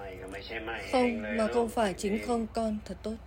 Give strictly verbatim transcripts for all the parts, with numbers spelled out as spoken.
Không mà không phải chính không con, thật tốt.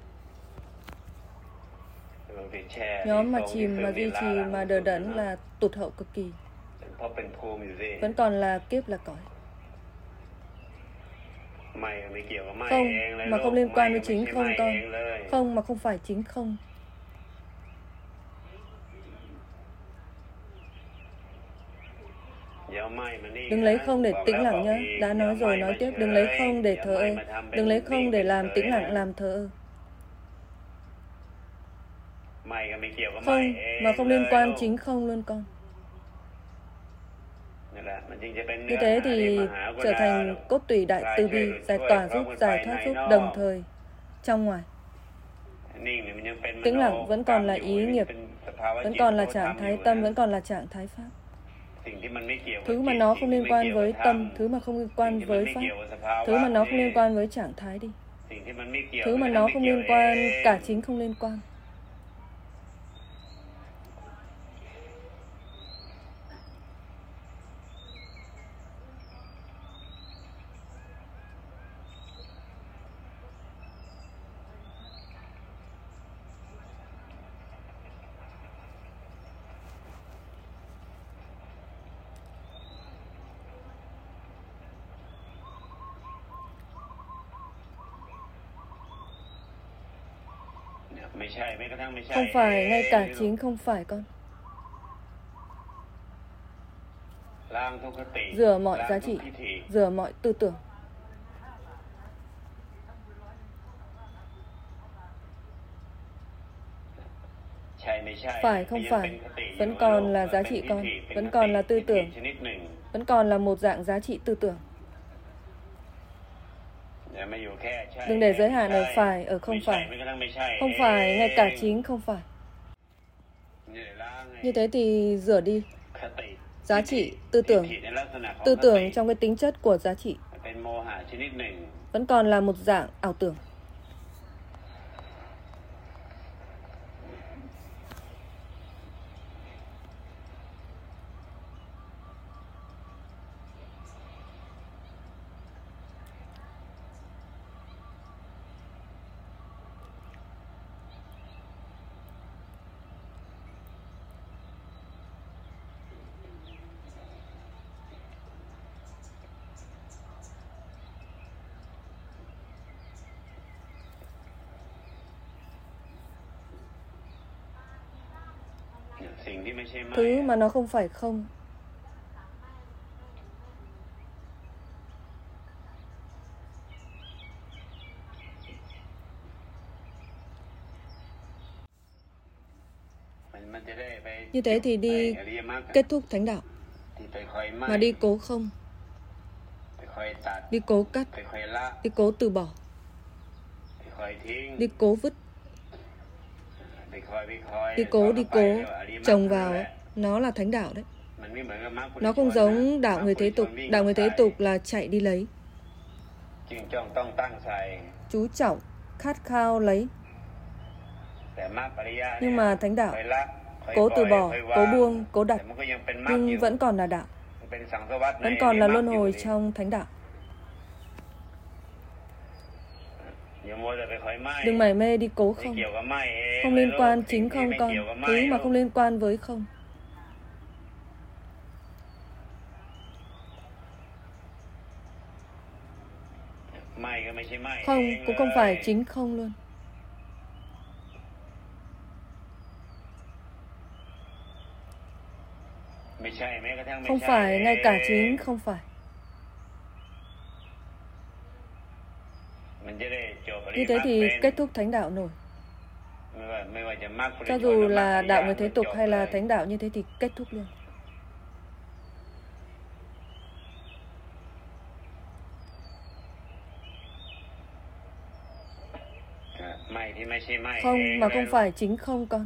Nhóm mà chìm mà duy trì mà đờ đẫn là tụt hậu cực kỳ. Vẫn còn là kiếp là cõi. Không mà không liên quan với chính không con. Không mà không phải chính không. Đừng lấy không để tĩnh lặng nhé. Đã nói rồi nói tiếp, đừng lấy không để thờ ơ. Đừng lấy không để làm tĩnh lặng, làm thờ ơ. Không mà không liên quan chính không luôn con. Như thế thì trở thành cốt tủy đại từ bi, giải tỏa giúp, giải thoát giúp đồng thời, trong ngoài. Tĩnh lặng vẫn còn là ý nghiệp, vẫn còn là trạng thái tâm, vẫn còn là trạng thái pháp. Thứ mà nó không liên quan với tâm, thứ mà không liên quan với pháp, thứ mà nó không liên quan với trạng thái đi. Thứ mà nó không liên quan, cả chính không liên quan. Không phải, ngay cả chính không phải con. Rửa mọi giá trị, rửa mọi tư tưởng. Phải không phải, vẫn còn là giá trị con, vẫn còn là tư tưởng, vẫn còn là một dạng giá trị tư tưởng. Đừng để giới hạn ở phải, ở không phải. Không phải, ngay cả chính không phải. Như thế thì rửa đi. Giá trị, tư tưởng. Tư tưởng trong cái tính chất của giá trị vẫn còn là một dạng ảo tưởng. Thứ mà nó không phải không. Như thế thì đi kết thúc thánh đạo. Mà đi cố không, đi cố cắt, đi cố từ bỏ, đi cố vứt, đi cố đi cố trồng vào, nó là thánh đạo đấy. Nó không giống đạo người thế tục. Đạo người thế tục là chạy đi lấy, chú trọng khát khao lấy. Nhưng mà thánh đạo cố từ bỏ, cố buông, cố đặt, nhưng vẫn còn là đạo, vẫn còn là luân hồi trong thánh đạo. Đừng mải mê đi cố không. Không liên quan chính không con. Thứ mà không liên quan với không. Không cũng không phải chính không luôn. Không phải, ngay cả chính không phải. Như thế thì kết thúc thánh đạo nổi. Cho dù là đạo người thế tục hay là thánh đạo như thế thì kết thúc luôn. Không mà không phải chính không con.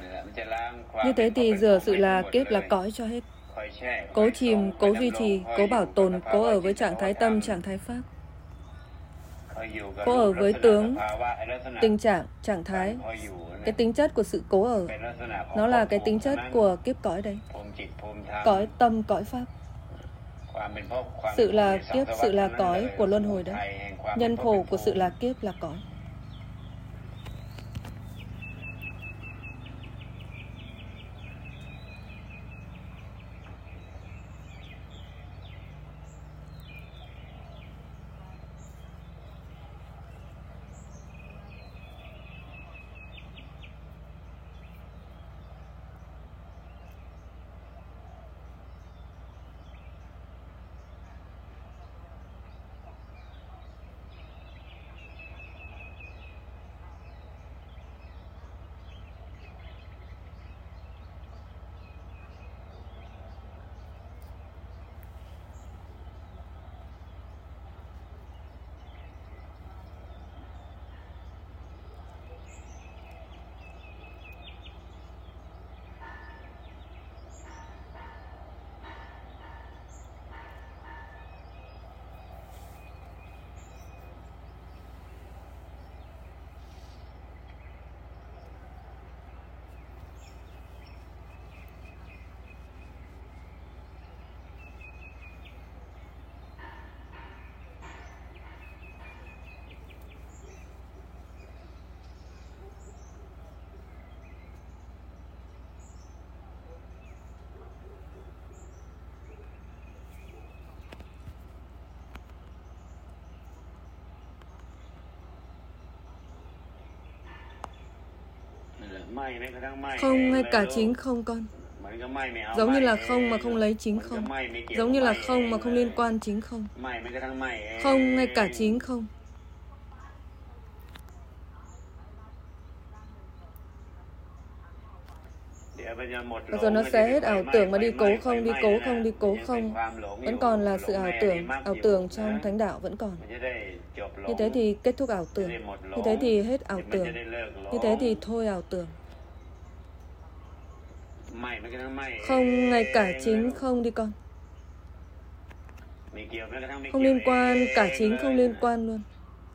Như thế thì rửa sự là kiếp là cõi cho hết. Cố chìm, cố duy trì, cố bảo tồn, cố ở với trạng thái tâm, trạng thái pháp. Cố ở với tướng, tình trạng, trạng thái. Cái tính chất của sự cố ở, nó là cái tính chất của kiếp cõi đấy. Cõi tâm, cõi pháp. Sự là kiếp, sự là cõi của luân hồi đấy. Nhân khổ của sự là kiếp là cõi. Không hay cả chính không con. Giống như là không mà không lấy chính không. Giống như là không mà không liên quan chính không. Không ngay cả chính không. Bây giờ nó sẽ hết ảo tưởng mà đi cố không, đi cố không, đi cố không. Vẫn còn là sự ảo tưởng. Ảo tưởng trong thánh đạo vẫn còn. Như thế thì kết thúc ảo tưởng. Như thế thì hết ảo tưởng. Như thế thì thôi ảo tưởng. Không ngay cả chính không đi con. Không liên quan, cả chính không liên quan luôn.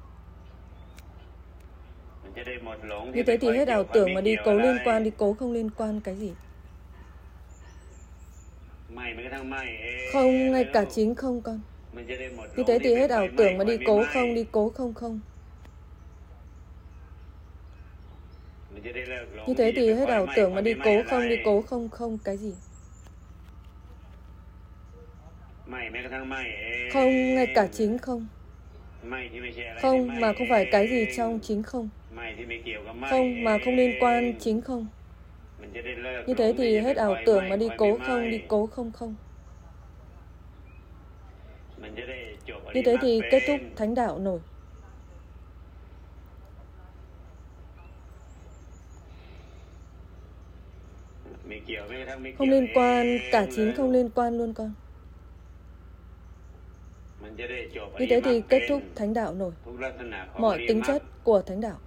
Như thế thì hết ảo tưởng mà đi cố liên quan, đi cố không liên quan cái gì. Không ngay cả chính không con. Như thế thì hết ảo tưởng mà đi cố không, đi cố không không. Như thế thì hết ảo tưởng mà đi cố không, đi cố không không cái gì. Không ngay cả chính không. Không mà không phải cái gì trong chính không. Không mà không liên quan chính không. Như thế thì hết ảo tưởng mà đi cố không, đi cố không không. Như thế thì kết thúc thánh đạo nổi. Không liên quan, cả chính không liên quan luôn con. Như thế thì kết thúc thánh đạo nổi. Mọi tính chất của thánh đạo.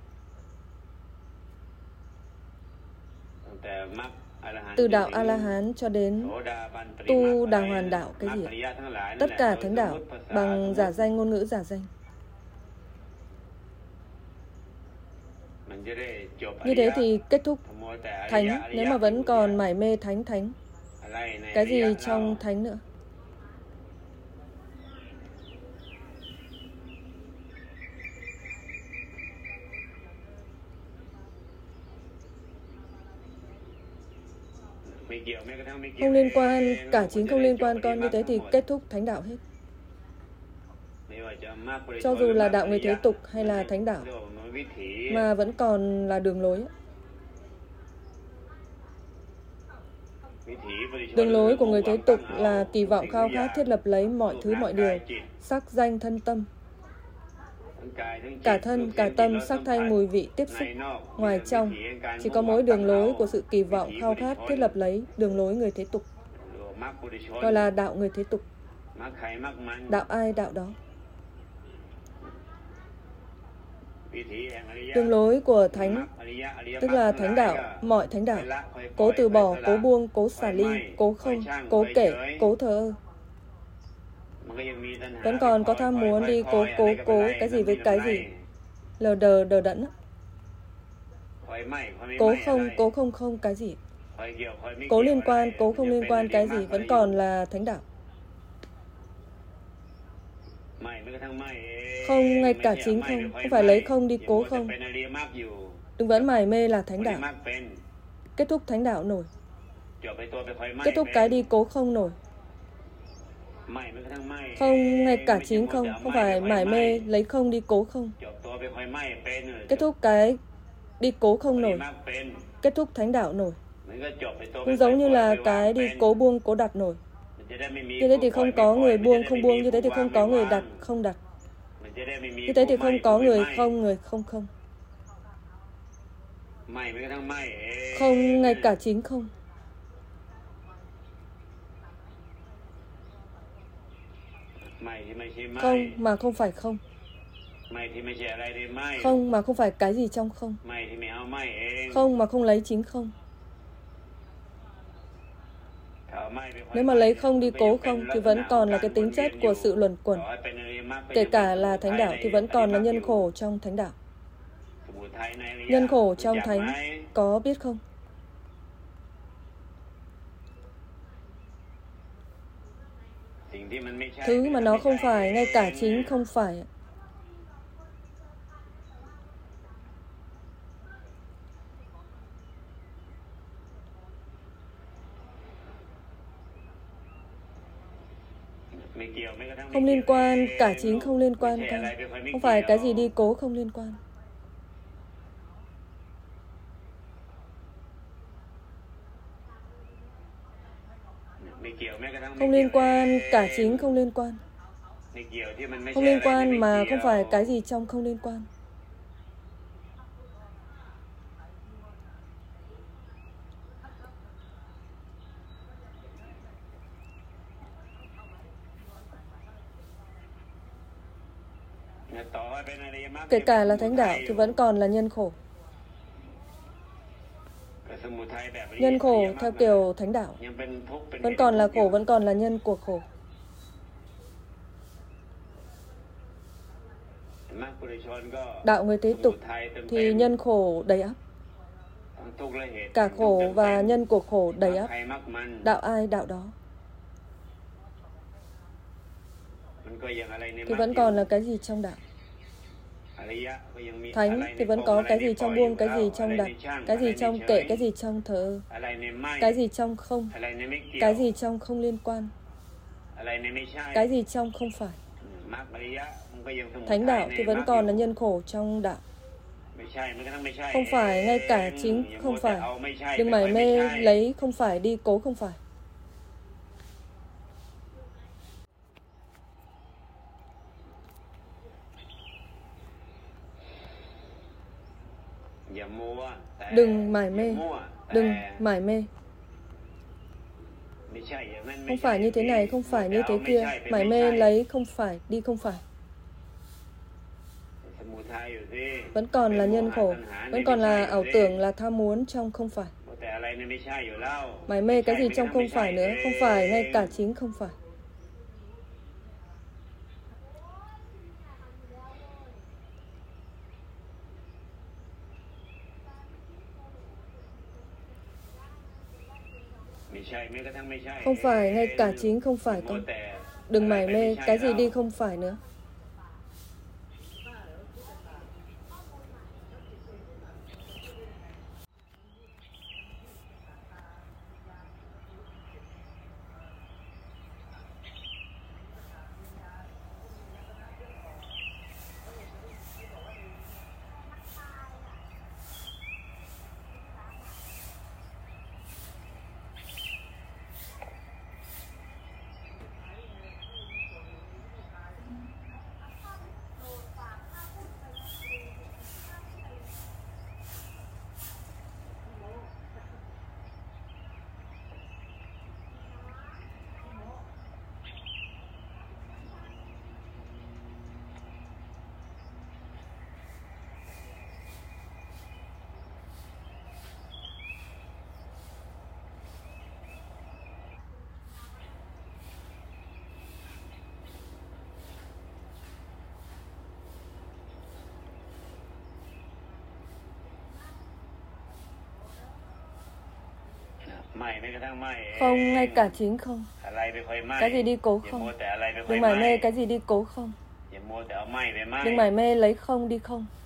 Từ đạo A-la-hán cho đến tu đà hoàn đạo cái gì ạ? Tất cả thánh đạo bằng giả danh, ngôn ngữ giả danh. Như thế thì kết thúc thánh. Nếu mà vẫn còn mải mê thánh thánh, cái gì trong thánh nữa? Không liên quan, cả chính không liên quan con. Như thế thì kết thúc thánh đạo hết. Cho dù là đạo người thế tục hay là thánh đạo, mà vẫn còn là đường lối. Đường lối của người thế tục là kỳ vọng, khao khát, thiết lập lấy mọi thứ mọi điều, sắc danh thân tâm. Cả thân, cả tâm, sắc thanh, mùi vị, tiếp xúc, ngoài trong. Chỉ có mỗi đường lối của sự kỳ vọng, khao khát, thiết lập lấy, đường lối người thế tục. Gọi là đạo người thế tục. Đạo ai đạo đó. Đường lối của Thánh, tức là Thánh đạo, mọi Thánh đạo. Cố từ bỏ, cố buông, cố xả ly, cố không, cố kể, cố thờ ơ. Vẫn còn có tham muốn đi cố, cố, cố, cái gì với cái gì. Lờ đờ, đờ đẫn. Cố không, cố không không, cái gì. Cố liên quan, cố không liên quan, cái gì. Vẫn còn là Thánh đạo. Không, ngay cả chính không. Không phải lấy không đi cố không. Đừng vẫn mải mê là Thánh đạo. Kết thúc Thánh đạo nổi. Kết thúc cái đi cố không nổi. Không, ngay cả chính không. Không phải mải mê lấy không đi cố không. Kết thúc cái đi cố không nổi. Kết thúc Thánh đạo nổi. Cũng giống như là cái đi cố buông cố đặt nổi. Như thế thì không có người buông không buông. Như thế thì không có người đặt không đặt. Như thế thì không có người không người không không. Không, ngay cả chính không. Không mà không phải không. Không mà không phải cái gì trong không. Không mà không lấy chính không. Nếu mà lấy không đi cố không thì vẫn còn là cái tính chất của sự luẩn quẩn. Kể cả là Thánh đạo thì vẫn còn là nhân khổ trong Thánh đạo. Nhân khổ trong Thánh có biết không? Thứ mà nó không phải, ngay cả chính không phải. Không liên quan, cả chính không liên quan. Không phải cái gì đi cố không liên quan. Không liên quan, cả chính không liên quan. Không liên quan mà không phải cái gì trong không liên quan. Kể cả là Thánh đạo thì vẫn còn là nhân khổ. Nhân khổ theo kiểu Thánh đạo vẫn còn là khổ, vẫn còn là nhân của khổ. Đạo người thế tục thì nhân khổ đầy ắp. Cả khổ và nhân của khổ đầy ắp. Đạo ai đạo đó. Thì vẫn còn là cái gì trong đạo. Thánh thì vẫn có cái gì trong buông, cái gì trong đặt, cái gì trong kệ, cái gì trong thờ, cái gì trong không, cái gì trong không liên quan, cái gì trong không phải. Thánh đạo thì vẫn còn là nhân khổ trong đạo. Không phải, ngay cả chính không phải. Đừng mải mê lấy không phải đi cố không phải. Đừng mải mê. Đừng mải mê. Không phải như thế này, không phải như thế kia. Mải mê lấy không phải, đi không phải. Vẫn còn là nhân khổ. Vẫn còn là ảo tưởng, là tham muốn trong không phải. Mải mê cái gì trong không phải nữa. Không phải, ngay cả chính không phải. Không phải, ngay cả chính không phải con. Đừng mải mê cái gì đi không phải nữa. Không, ngay cả chính không. Cái gì đi cố không. Đừng mải mê cái gì đi cố không. Đừng mải mê lấy không đi không.